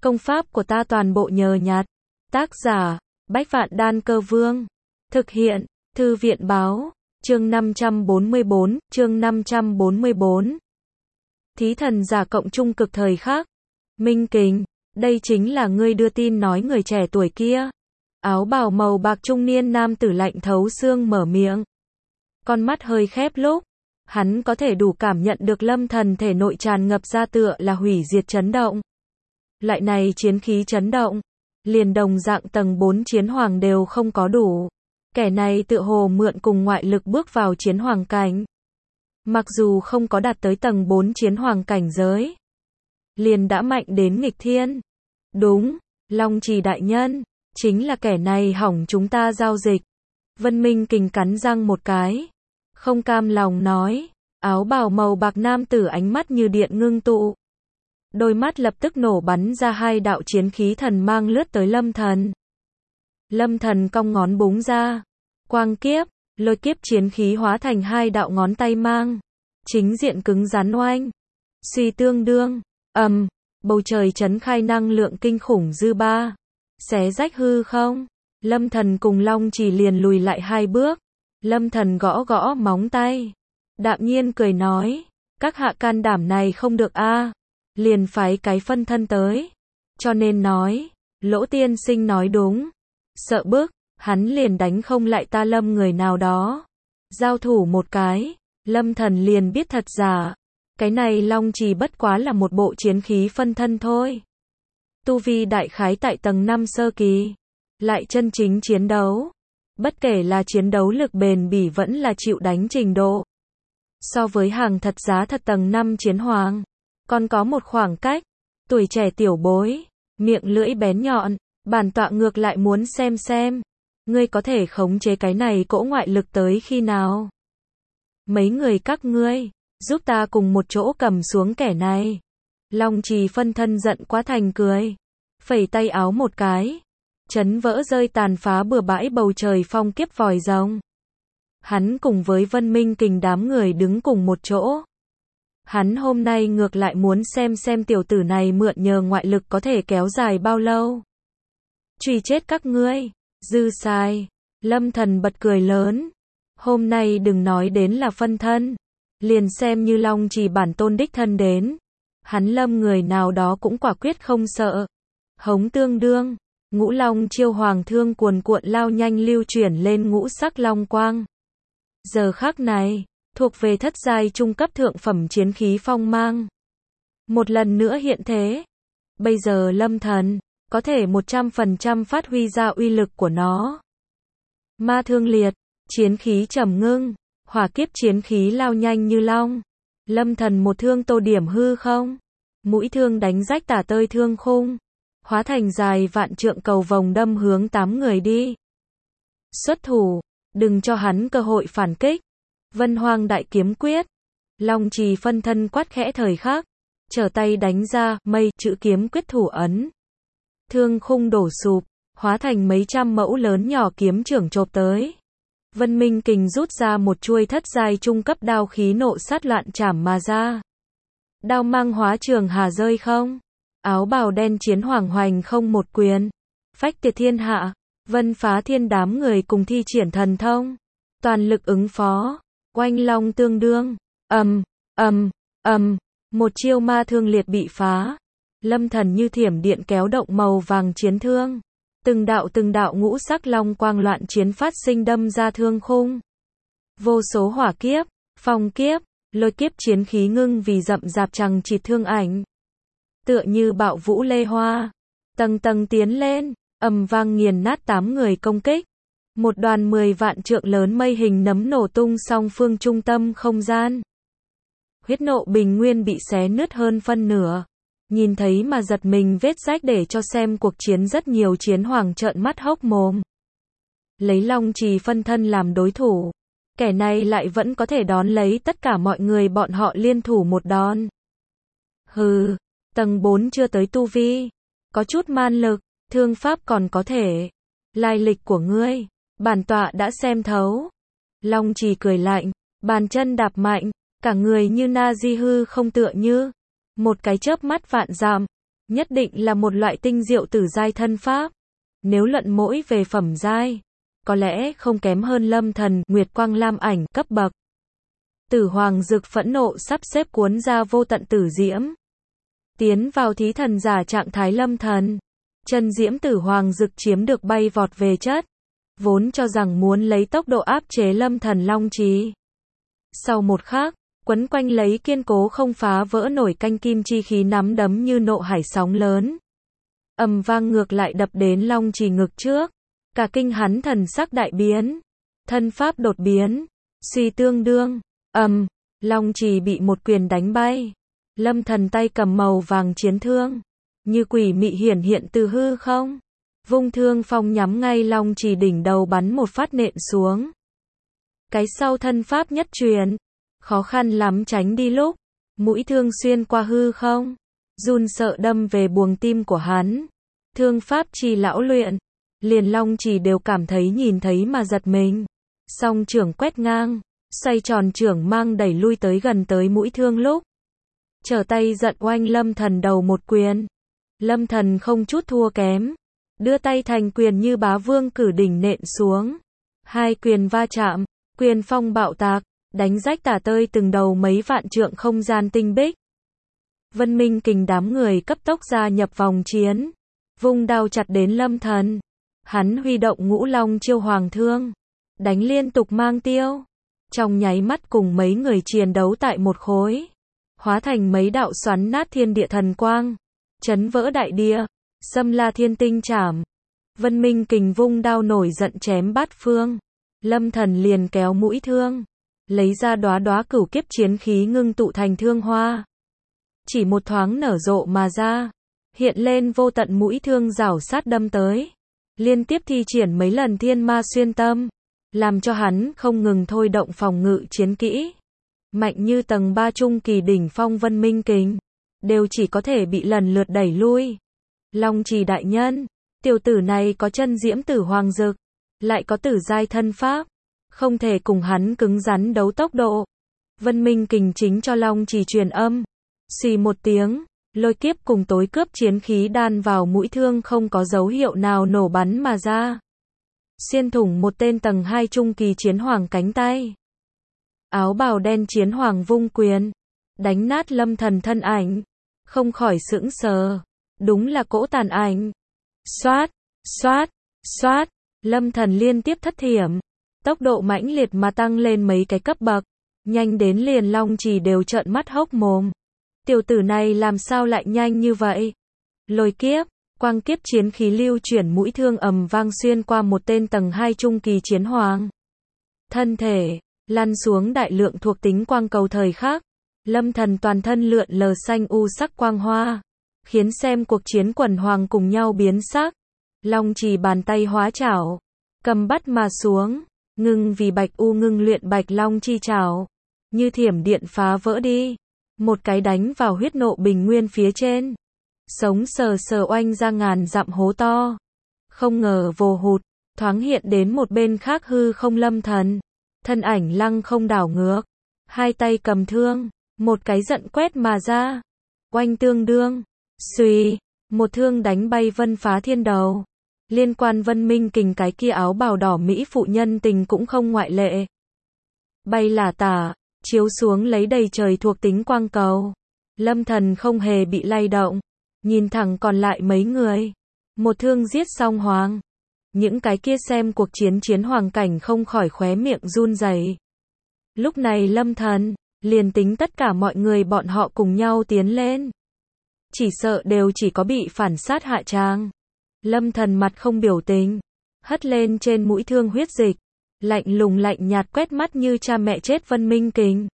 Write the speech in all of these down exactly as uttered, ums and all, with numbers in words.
Công pháp của ta toàn bộ nhờ nhặt. Tác giả, Bách Vạn Đan Cơ Vương. Thực hiện, Thư viện báo, chương năm trăm bốn mươi bốn, chương năm trăm bốn mươi bốn. Thí thần giả cộng trung cực thời khắc. Minh Kình, đây chính là ngươi đưa tin nói người trẻ tuổi kia. Áo bào màu bạc trung niên nam tử lạnh thấu xương mở miệng. Con mắt hơi khép lúc. Hắn có thể đủ cảm nhận được lâm thần thể nội tràn ngập ra tựa là hủy diệt chấn động. Loại này chiến khí chấn động, liền đồng dạng tầng bốn chiến hoàng đều không có đủ. Kẻ này tựa hồ mượn cùng ngoại lực bước vào chiến hoàng cảnh. Mặc dù không có đạt tới tầng bốn chiến hoàng cảnh giới, liền đã mạnh đến nghịch thiên. Đúng, Long Trì đại nhân, chính là kẻ này hỏng chúng ta giao dịch. Vân Minh Kình cắn răng một cái, không cam lòng nói. Áo bào màu bạc nam tử ánh mắt như điện ngưng tụ. Đôi mắt lập tức nổ bắn ra hai đạo chiến khí thần mang lướt tới lâm thần. Lâm thần cong ngón búng ra. Quang kiếp, lôi kiếp chiến khí hóa thành hai đạo ngón tay mang. Chính diện cứng rắn oanh. Suy tương đương, ầm, um, bầu trời chấn khai năng lượng kinh khủng dư ba. Xé rách hư không. Lâm thần cùng Long Chỉ liền lùi lại hai bước. Lâm thần gõ gõ móng tay. Đạm nhiên cười nói. Các hạ can đảm này không được a à. Liền phái cái phân thân tới. Cho nên nói, Lỗ tiên sinh nói đúng. Sợ bức, hắn liền đánh không lại ta lâm người nào đó. Giao thủ một cái, lâm thần liền biết thật giả. Cái này Long Trì bất quá là một bộ chiến khí phân thân thôi. Tu vi đại khái tại tầng năm sơ kỳ. Lại chân chính chiến đấu. Bất kể là chiến đấu lực bền bỉ vẫn là chịu đánh trình độ. So với hàng thật giá thật tầng năm chiến hoàng. Còn có một khoảng cách. Tuổi trẻ tiểu bối. Miệng lưỡi bén nhọn. Bản tọa ngược lại muốn xem xem. Ngươi có thể khống chế cái này cỗ ngoại lực tới khi nào? Mấy người các ngươi. Giúp ta cùng một chỗ cầm xuống kẻ này. Long Trì phân thân giận quá thành cười. Phẩy tay áo một cái. Chấn vỡ rơi tàn phá bừa bãi bầu trời phong kiếp vòi rồng. Hắn cùng với Vân Minh Kình đám người đứng cùng một chỗ. Hắn hôm nay ngược lại muốn xem xem tiểu tử này mượn nhờ ngoại lực có thể kéo dài bao lâu. Truy chết các ngươi, dư sai. Lâm thần bật cười lớn. Hôm nay đừng nói đến là phân thân. Liền xem như Long Trì bản tôn đích thân đến. Hắn lâm người nào đó cũng quả quyết không sợ. Hống tương đương. Ngũ long chiêu hoàng thương cuồn cuộn lao nhanh lưu chuyển lên ngũ sắc long quang. Giờ khắc này, thuộc về thất giai trung cấp thượng phẩm chiến khí phong mang. Một lần nữa hiện thế. Bây giờ lâm thần, có thể một trăm phần trăm phát huy ra uy lực của nó. Ma thương liệt, chiến khí trầm ngưng, hỏa kiếp chiến khí lao nhanh như long. Lâm thần một thương tô điểm hư không. Mũi thương đánh rách tả tơi thương khung. Hóa thành dài vạn trượng cầu vồng đâm hướng tám người đi. Xuất thủ, đừng cho hắn cơ hội phản kích. Vân Hoang đại kiếm quyết. Long Trì phân thân quát khẽ thời khắc. Trở tay đánh ra, mây, chữ kiếm quyết thủ ấn. Thương khung đổ sụp, hóa thành mấy trăm mẫu lớn nhỏ kiếm trưởng chộp tới. Vân Minh Kình rút ra một chuôi thất giai trung cấp đao khí nộ sát loạn chảm mà ra. Đao mang hóa trường hà rơi không. Áo bào đen chiến hoàng hoành không một quyền. Phách tiệt thiên hạ. Vân phá thiên đám người cùng thi triển thần thông. Toàn lực ứng phó. Oanh long tương đương. Ầm, ầm, ầm. Một chiêu ma thương liệt bị phá. Lâm thần như thiểm điện kéo động màu vàng chiến thương. Từng đạo từng đạo ngũ sắc long quang loạn chiến phát sinh đâm ra thương khung. Vô số hỏa kiếp, phong kiếp, lôi kiếp chiến khí ngưng vì rậm rạp chằng chịt thương ảnh. Tựa như bạo vũ lê hoa. Tầng tầng tiến lên, ầm vang nghiền nát tám người công kích. Một đoàn mười vạn trượng lớn mây hình nấm nổ tung song phương trung tâm không gian. Huyết nộ bình nguyên bị xé nứt hơn phân nửa. Nhìn thấy mà giật mình vết rách để cho xem cuộc chiến rất nhiều chiến hoàng trợn mắt hốc mồm. Lấy Long Trì phân thân làm đối thủ. Kẻ này lại vẫn có thể đón lấy tất cả mọi người bọn họ liên thủ một đòn. Hừ, tầng bốn chưa tới tu vi. Có chút man lực, thương pháp còn có thể. Lai lịch của ngươi, bản tọa đã xem thấu. Long Trì cười lạnh, bàn chân đạp mạnh, cả người như na di hư không tựa như. Một cái chớp mắt vạn dặm, nhất định là một loại tinh diệu tử giai thân pháp. Nếu luận mỗi về phẩm giai, có lẽ không kém hơn Lâm Thần, Nguyệt Quang Lam Ảnh cấp bậc. Tử Hoàng Dực phẫn nộ sắp xếp cuốn ra vô tận tử diễm. Tiến vào thí thần giả trạng thái Lâm Thần. Chân diễm Tử Hoàng Dực chiếm được bay vọt về chất. Vốn cho rằng muốn lấy tốc độ áp chế Lâm Thần long trì. Sau một khắc, quấn quanh lấy kiên cố không phá vỡ nổi canh kim chi khí nắm đấm như nộ hải sóng lớn. Ầm vang ngược lại đập đến long trì ngực trước. Cả kinh hắn thần sắc đại biến. Thân pháp đột biến. Suy tương đương. Ầm, long trì bị một quyền đánh bay. Lâm Thần tay cầm màu vàng chiến thương. Như quỷ mị hiển hiện từ hư không. Vung thương phong nhắm ngay long trì đỉnh đầu bắn một phát nện xuống. Cái sau thân pháp nhất truyền. Khó khăn lắm tránh đi lúc. Mũi thương xuyên qua hư không. Run sợ đâm về buồng tim của hắn. Thương pháp chi lão luyện. Liền long trì đều cảm thấy nhìn thấy mà giật mình. Song trưởng quét ngang. Xoay tròn trưởng mang đẩy lui tới gần tới mũi thương lúc. Trở tay giận oanh Lâm Thần đầu một quyền. Lâm Thần không chút thua kém. Đưa tay thành quyền như bá vương cử đỉnh nện xuống. Hai quyền va chạm. Quyền phong bạo tạc. Đánh rách tả tơi từng đầu mấy vạn trượng không gian tinh bích. Vân Minh Kình đám người cấp tốc gia nhập vòng chiến. Vung đao chặt đến Lâm Thần. Hắn huy động ngũ long chiêu hoàng thương. Đánh liên tục mang tiêu. Trong nháy mắt cùng mấy người chiến đấu tại một khối. Hóa thành mấy đạo xoắn nát thiên địa thần quang. Chấn vỡ đại địa. Xâm la thiên tinh trảm. Vân Minh Kình vung đao nổi giận chém bát phương. Lâm Thần liền kéo mũi thương. Lấy ra đóa đóa cửu kiếp chiến khí ngưng tụ thành thương hoa. Chỉ một thoáng nở rộ mà ra. Hiện lên vô tận mũi thương rảo sát đâm tới. Liên tiếp thi triển mấy lần thiên ma xuyên tâm. Làm cho hắn không ngừng thôi động phòng ngự chiến kỹ. Mạnh như tầng ba trung kỳ đỉnh phong Vân Minh Kình. Đều chỉ có thể bị lần lượt đẩy lui. Long Trì đại nhân. Tiểu tử này có chân diễm Tử Hoàng Dực. Lại có tử giai thân pháp. Không thể cùng hắn cứng rắn đấu tốc độ. Vân Minh Kình chính cho Long Trì truyền âm. Xì một tiếng. Lôi kiếp cùng tối cướp chiến khí đan vào mũi thương không có dấu hiệu nào nổ bắn mà ra. Xuyên thủng một tên tầng hai trung kỳ chiến hoàng cánh tay. Áo bào đen chiến hoàng vung quyền. Đánh nát Lâm Thần thân ảnh. Không khỏi sững sờ. Đúng là cỗ tàn ảnh. Xoát, xoát, xoát. Lâm Thần liên tiếp thất thiểm. Tốc độ mãnh liệt mà tăng lên mấy cái cấp bậc. Nhanh đến liền Long Trì đều trợn mắt hốc mồm. Tiểu tử này làm sao lại nhanh như vậy? Lôi kiếp, quang kiếp chiến khí lưu chuyển mũi thương ầm vang xuyên qua một tên tầng hai trung kỳ chiến hoàng. Thân thể, lăn xuống đại lượng thuộc tính quang cầu thời khắc. Lâm Thần toàn thân lượn lờ xanh u sắc quang hoa. Khiến xem cuộc chiến quần hoàng cùng nhau biến sắc. Long Trì bàn tay hóa chảo. Cầm bắt mà xuống. Ngưng vì bạch u ngưng luyện bạch long chi chảo. Như thiểm điện phá vỡ đi. Một cái đánh vào huyết nộ bình nguyên phía trên. Sống sờ sờ oanh ra ngàn dặm hố to. Không ngờ vồ hụt. Thoáng hiện đến một bên khác hư không Lâm Thần. Thân ảnh lăng không đảo ngược. Hai tay cầm thương. Một cái giận quét mà ra. Oanh tương đương. Xuy. Một thương đánh bay Vân Phá Thiên đầu. Liên quan Vân Minh Kình cái kia áo bào đỏ Mỹ phụ nhân tình cũng không ngoại lệ. Bay là tả. Chiếu xuống lấy đầy trời thuộc tính quang cầu. Lâm Thần không hề bị lay động. Nhìn thẳng còn lại mấy người. Một thương giết xong hoàng. Những cái kia xem cuộc chiến chiến hoàng cảnh không khỏi khóe miệng run rẩy. Lúc này Lâm Thần, liền tính tất cả mọi người bọn họ cùng nhau tiến lên. Chỉ sợ đều chỉ có bị phản sát hạ tràng. Lâm Thần mặt không biểu tình. Hất lên trên mũi thương huyết dịch. Lạnh lùng lạnh nhạt quét mắt như cha mẹ chết Vân Minh Kình.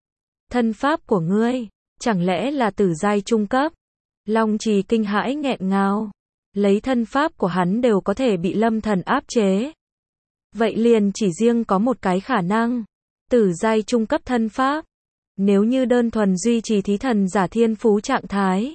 Thân pháp của ngươi, chẳng lẽ là tử giai trung cấp? Long Trì kinh hãi nghẹn ngào. Lấy thân pháp của hắn đều có thể bị Lâm Thần áp chế. Vậy liền chỉ riêng có một cái khả năng. Tử giai trung cấp thân pháp. Nếu như đơn thuần duy trì thí thần giả thiên phú trạng thái.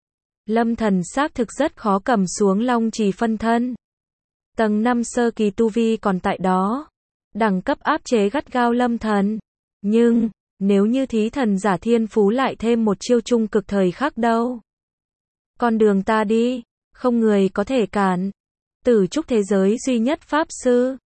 Lâm Thần xác thực rất khó cầm xuống Long Trì phân thân. Tầng năm sơ kỳ tu vi còn tại đó. Đẳng cấp áp chế gắt gao Lâm Thần. Nhưng, nếu như thí thần giả thiên phú lại thêm một chiêu trung cực thời khắc đâu. Con đường ta đi, không người có thể cản. Tử trúc thế giới duy nhất Pháp Sư.